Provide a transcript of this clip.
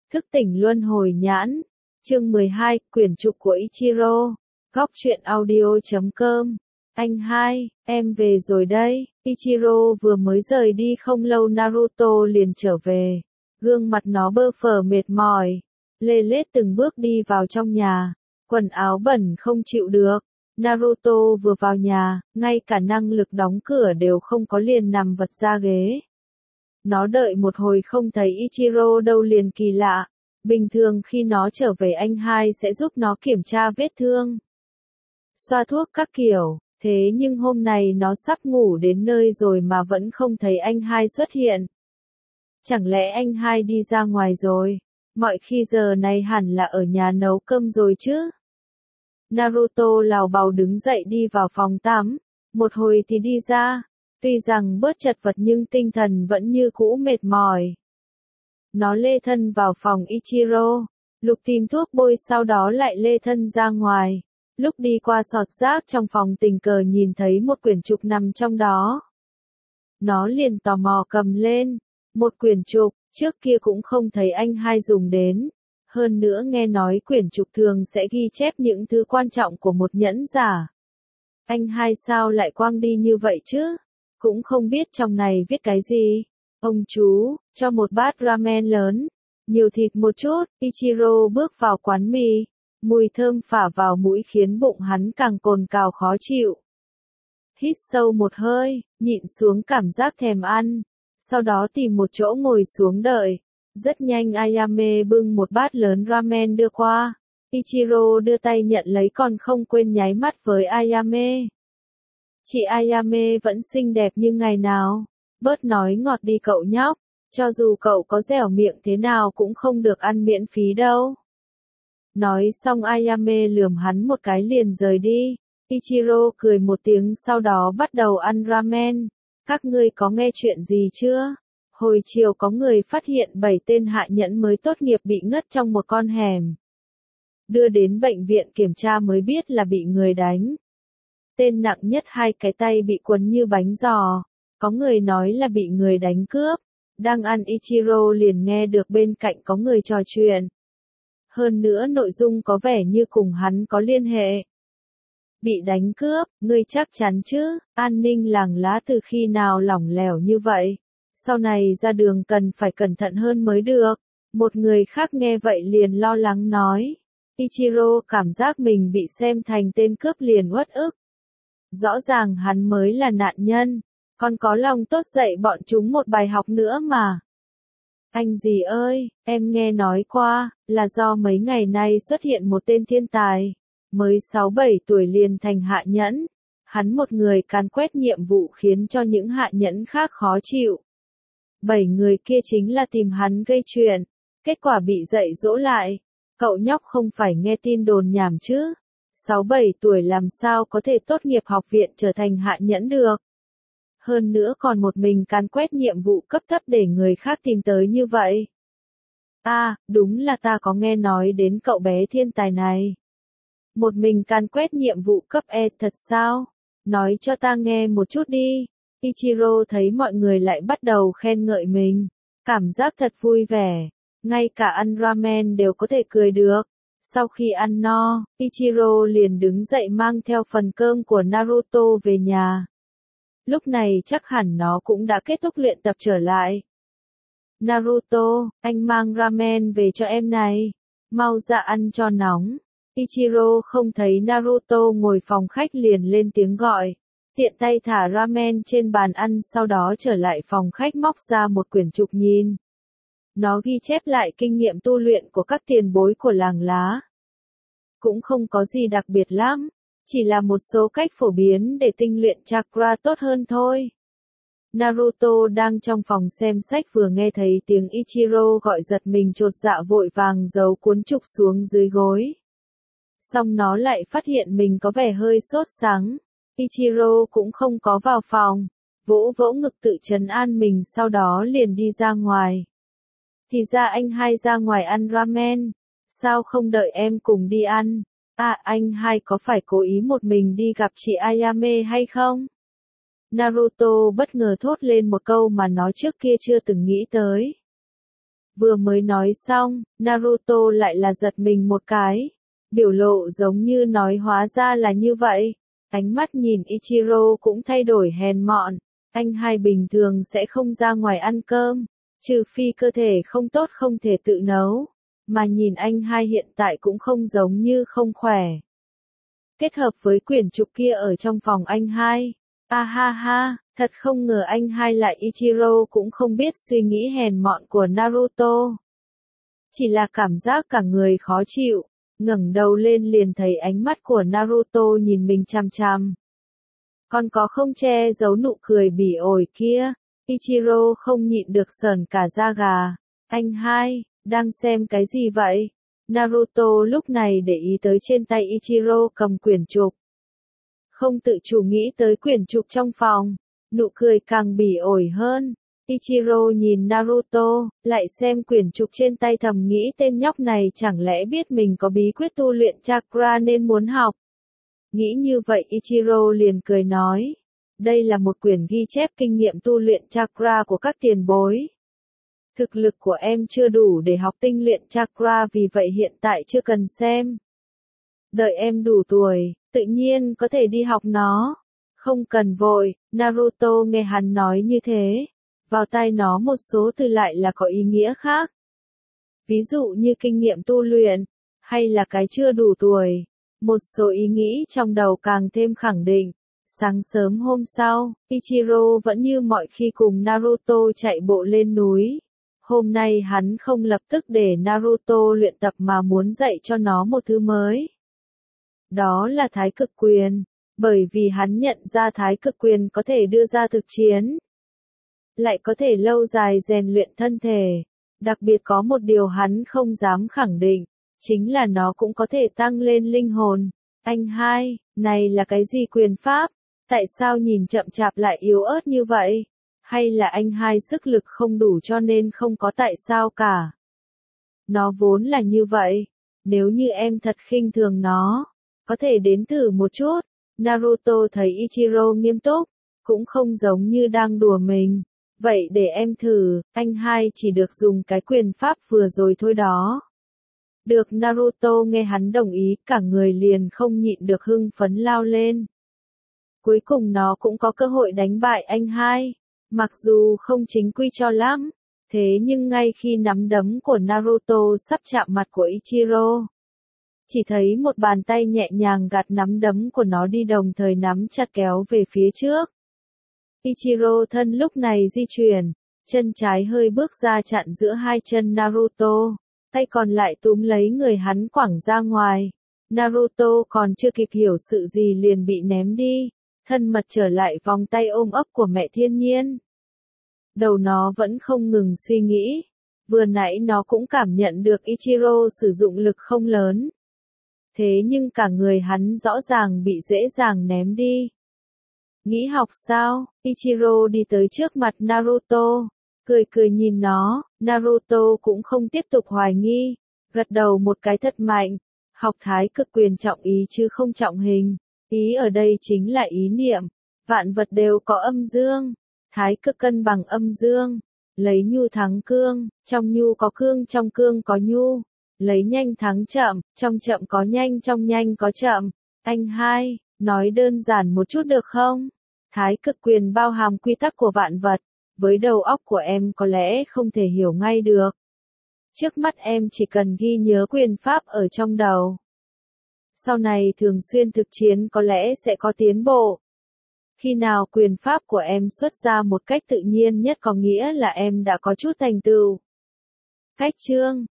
Thức tỉnh luân hồi nhãn. Chương 12, quyển trục của Ichiro. Góc truyện audio.com. Anh hai, em về rồi đây. Ichiro vừa mới rời đi không lâu Naruto liền trở về. Gương mặt nó bơ phờ mệt mỏi. Lê lết từng bước đi vào trong nhà. Quần áo bẩn không chịu được. Naruto vừa vào nhà, ngay cả năng lực đóng cửa đều không có liền nằm vật ra ghế. Nó đợi một hồi không thấy Ichiro đâu liền kỳ lạ. Bình thường khi nó trở về anh hai sẽ giúp nó kiểm tra vết thương, xoa thuốc các kiểu, thế nhưng hôm nay nó sắp ngủ đến nơi rồi mà vẫn không thấy anh hai xuất hiện. Chẳng lẽ anh hai đi ra ngoài rồi? Mọi khi giờ này hẳn là ở nhà nấu cơm rồi chứ? Naruto lảo bào đứng dậy đi vào phòng tắm, một hồi thì đi ra, tuy rằng bớt chật vật nhưng tinh thần vẫn như cũ mệt mỏi. Nó lê thân vào phòng Ichiro, lục tìm thuốc bôi sau đó lại lê thân ra ngoài. Lúc đi qua sọt rác trong phòng tình cờ nhìn thấy một quyển trục nằm trong đó. Nó liền tò mò cầm lên, một quyển trục, trước kia cũng không thấy anh hai dùng đến. Hơn nữa nghe nói quyển trục thường sẽ ghi chép những thứ quan trọng của một nhẫn giả. Anh hai sao lại quăng đi như vậy chứ? Cũng không biết trong này viết cái gì. Ông chú, cho một bát ramen lớn, nhiều thịt một chút. Ichiro bước vào quán mì, mùi thơm phả vào mũi khiến bụng hắn càng cồn cào khó chịu. Hít sâu một hơi, nhịn xuống cảm giác thèm ăn, sau đó tìm một chỗ ngồi xuống đợi. Rất nhanh Ayame bưng một bát lớn ramen đưa qua. Ichiro đưa tay nhận lấy còn không quên nháy mắt với Ayame. Chị Ayame vẫn xinh đẹp như ngày nào. Bớt nói ngọt đi cậu nhóc, cho dù cậu có dẻo miệng thế nào cũng không được ăn miễn phí đâu. Nói xong Ayame lườm hắn một cái liền rời đi. Ichiro cười một tiếng sau đó bắt đầu ăn ramen. Các ngươi có nghe chuyện gì chưa? Hồi chiều có người phát hiện 7 tên hạ nhẫn mới tốt nghiệp bị ngất trong một con hẻm. Đưa đến bệnh viện kiểm tra mới biết là bị người đánh. Tên nặng nhất 2 cái tay bị quấn như bánh giò. Có người nói là bị người đánh cướp. Đang ăn Ichiro liền nghe được bên cạnh có người trò chuyện. Hơn nữa nội dung có vẻ như cùng hắn có liên hệ. Bị đánh cướp, ngươi chắc chắn chứ? An ninh làng lá từ khi nào lỏng lẻo như vậy? Sau này ra đường cần phải cẩn thận hơn mới được. Một người khác nghe vậy liền lo lắng nói. Ichiro cảm giác mình bị xem thành tên cướp liền uất ức. Rõ ràng hắn mới là nạn nhân, còn có lòng tốt dạy bọn chúng một bài học nữa mà. Anh gì ơi, em nghe nói qua, là do mấy ngày nay xuất hiện một tên thiên tài, mới 6-7 tuổi liền thành hạ nhẫn. Hắn một người càn quét nhiệm vụ khiến cho những hạ nhẫn khác khó chịu. 7 người kia chính là tìm hắn gây chuyện, kết quả bị dạy dỗ lại. Cậu nhóc không phải nghe tin đồn nhảm chứ? 6-7 tuổi làm sao có thể tốt nghiệp học viện trở thành hạ nhẫn được? Hơn nữa còn một mình càn quét nhiệm vụ cấp thấp để người khác tìm tới như vậy. Đúng là ta có nghe nói đến cậu bé thiên tài này. Một mình càn quét nhiệm vụ cấp E thật sao? Nói cho ta nghe một chút đi. Ichiro thấy mọi người lại bắt đầu khen ngợi mình. Cảm giác thật vui vẻ. Ngay cả ăn ramen đều có thể cười được. Sau khi ăn no, Ichiro liền đứng dậy mang theo phần cơm của Naruto về nhà. Lúc này chắc hẳn nó cũng đã kết thúc luyện tập trở lại. Naruto, anh mang ramen về cho em này. Mau ra ăn cho nóng. Ichiro không thấy Naruto ngồi phòng khách liền lên tiếng gọi. Tiện tay thả ramen trên bàn ăn sau đó trở lại phòng khách móc ra một quyển trục nhìn. Nó ghi chép lại kinh nghiệm tu luyện của các tiền bối của làng lá. Cũng không có gì đặc biệt lắm, chỉ là một số cách phổ biến để tinh luyện chakra tốt hơn thôi. Naruto đang trong phòng xem sách vừa nghe thấy tiếng Ichiro gọi giật mình chột dạ vội vàng giấu cuốn trục xuống dưới gối. Xong nó lại phát hiện mình có vẻ hơi sốt sắng. Ichiro cũng không có vào phòng, vỗ vỗ ngực tự trấn an mình sau đó liền đi ra ngoài. Thì ra anh hai ra ngoài ăn ramen, sao không đợi em cùng đi ăn? Anh hai có phải cố ý một mình đi gặp chị Ayame hay không? Naruto bất ngờ thốt lên một câu mà nó trước kia chưa từng nghĩ tới. Vừa mới nói xong, Naruto lại là giật mình một cái. Biểu lộ giống như nói hóa ra là như vậy. Ánh mắt nhìn Ichiro cũng thay đổi hèn mọn. Anh hai bình thường sẽ không ra ngoài ăn cơm, trừ phi cơ thể không tốt không thể tự nấu. Mà nhìn anh hai hiện tại cũng không giống như không khỏe. Kết hợp với quyển trục kia ở trong phòng anh hai. A ha ha, thật không ngờ anh hai lại Ichiro cũng không biết suy nghĩ hèn mọn của Naruto. Chỉ là cảm giác cả người khó chịu, ngẩng đầu lên liền thấy ánh mắt của Naruto nhìn mình chằm chằm. Còn có không che giấu nụ cười bỉ ổi kia, Ichiro không nhịn được sởn cả da gà. Anh hai, đang xem cái gì vậy? Naruto lúc này để ý tới trên tay Ichiro cầm quyển trục. Không tự chủ nghĩ tới quyển trục trong phòng, nụ cười càng bỉ ổi hơn. Ichiro nhìn Naruto, lại xem quyển trục trên tay thầm nghĩ tên nhóc này chẳng lẽ biết mình có bí quyết tu luyện chakra nên muốn học. Nghĩ như vậy Ichiro liền cười nói. Đây là một quyển ghi chép kinh nghiệm tu luyện chakra của các tiền bối. Thực lực của em chưa đủ để học tinh luyện chakra vì vậy hiện tại chưa cần xem. Đợi em đủ tuổi, tự nhiên có thể đi học nó. Không cần vội, Naruto nghe hắn nói như thế. Vào tai nó một số từ lại là có ý nghĩa khác. Ví dụ như kinh nghiệm tu luyện, hay là cái chưa đủ tuổi. Một số ý nghĩ trong đầu càng thêm khẳng định. Sáng sớm hôm sau, Ichiro vẫn như mọi khi cùng Naruto chạy bộ lên núi. Hôm nay hắn không lập tức để Naruto luyện tập mà muốn dạy cho nó một thứ mới. Đó là thái cực quyền, bởi vì hắn nhận ra thái cực quyền có thể đưa ra thực chiến. Lại có thể lâu dài rèn luyện thân thể. Đặc biệt có một điều hắn không dám khẳng định, chính là nó cũng có thể tăng lên linh hồn. Anh hai, này là cái gì quyền pháp? Tại sao nhìn chậm chạp lại yếu ớt như vậy? Hay là anh hai sức lực không đủ cho nên không có tại sao cả? Nó vốn là như vậy. Nếu như em thật khinh thường nó, có thể đến thử một chút. Naruto thấy Ichiro nghiêm túc, cũng không giống như đang đùa mình. Vậy để em thử, anh hai chỉ được dùng cái quyền pháp vừa rồi thôi đó. Được Naruto nghe hắn đồng ý, cả người liền không nhịn được hưng phấn lao lên. Cuối cùng nó cũng có cơ hội đánh bại anh hai. Mặc dù không chính quy cho lắm, thế nhưng ngay khi nắm đấm của Naruto sắp chạm mặt của Ichiro, chỉ thấy một bàn tay nhẹ nhàng gạt nắm đấm của nó đi đồng thời nắm chặt kéo về phía trước. Ichiro thân lúc này di chuyển, chân trái hơi bước ra chặn giữa hai chân Naruto, tay còn lại túm lấy người hắn quẳng ra ngoài. Naruto còn chưa kịp hiểu sự gì liền bị ném đi, thân mật trở lại vòng tay ôm ấp của mẹ thiên nhiên. Đầu nó vẫn không ngừng suy nghĩ, vừa nãy nó cũng cảm nhận được Ichiro sử dụng lực không lớn. Thế nhưng cả người hắn rõ ràng bị dễ dàng ném đi. Nghĩ học sao? Ichiro đi tới trước mặt Naruto, cười cười nhìn nó, Naruto cũng không tiếp tục hoài nghi, gật đầu một cái thật mạnh. Học thái cực quyền trọng ý chứ không trọng hình, ý ở đây chính là ý niệm, vạn vật đều có âm dương, thái cực cân bằng âm dương, lấy nhu thắng cương, trong nhu có cương trong cương có nhu, lấy nhanh thắng chậm, trong chậm có nhanh trong nhanh có chậm. Anh hai, nói đơn giản một chút được không? Thái cực quyền bao hàm quy tắc của vạn vật, với đầu óc của em có lẽ không thể hiểu ngay được. Trước mắt em chỉ cần ghi nhớ quyền pháp ở trong đầu. Sau này thường xuyên thực chiến có lẽ sẽ có tiến bộ. Khi nào quyền pháp của em xuất ra một cách tự nhiên nhất có nghĩa là em đã có chút thành tựu. Cách chương